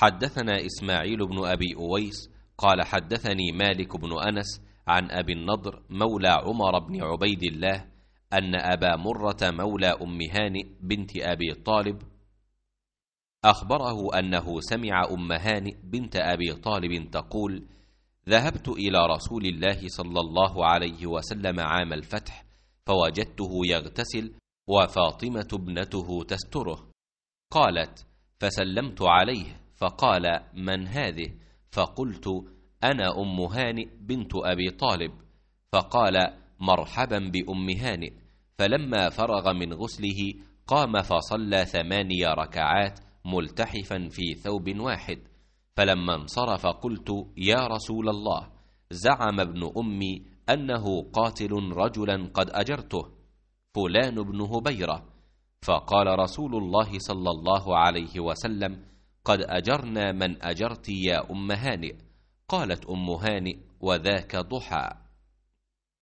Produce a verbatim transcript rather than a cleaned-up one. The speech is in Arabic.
حدثنا إسماعيل بن أبي أويس قال حدثني مالك بن أنس عن أبي النضر مولى عمر بن عبيد الله أن أبا مرة مولى أم هانئ بنت أبي طالب أخبره أنه سمع أم هانئ بنت أبي طالب تقول: ذهبت إلى رسول الله صلى الله عليه وسلم عام الفتح فوجدته يغتسل وفاطمة ابنته تستره. قالت: فسلمت عليه فقال: من هذه؟ فقلت: أنا أم هانئ بنت أبي طالب. فقال: مرحبا بأم هانئ. فلما فرغ من غسله قام فصلى ثماني ركعات ملتحفا في ثوب واحد. فلما انصرف قلت: يا رسول الله، زعم ابن أمي أنه قاتل رجلا قد أجرته، فلان بن هبيرة. فقال رسول الله صلى الله عليه وسلم: قد أجرنا من أجرت يا أم هانئ. قالت أم هانئ: وذاك ضحى.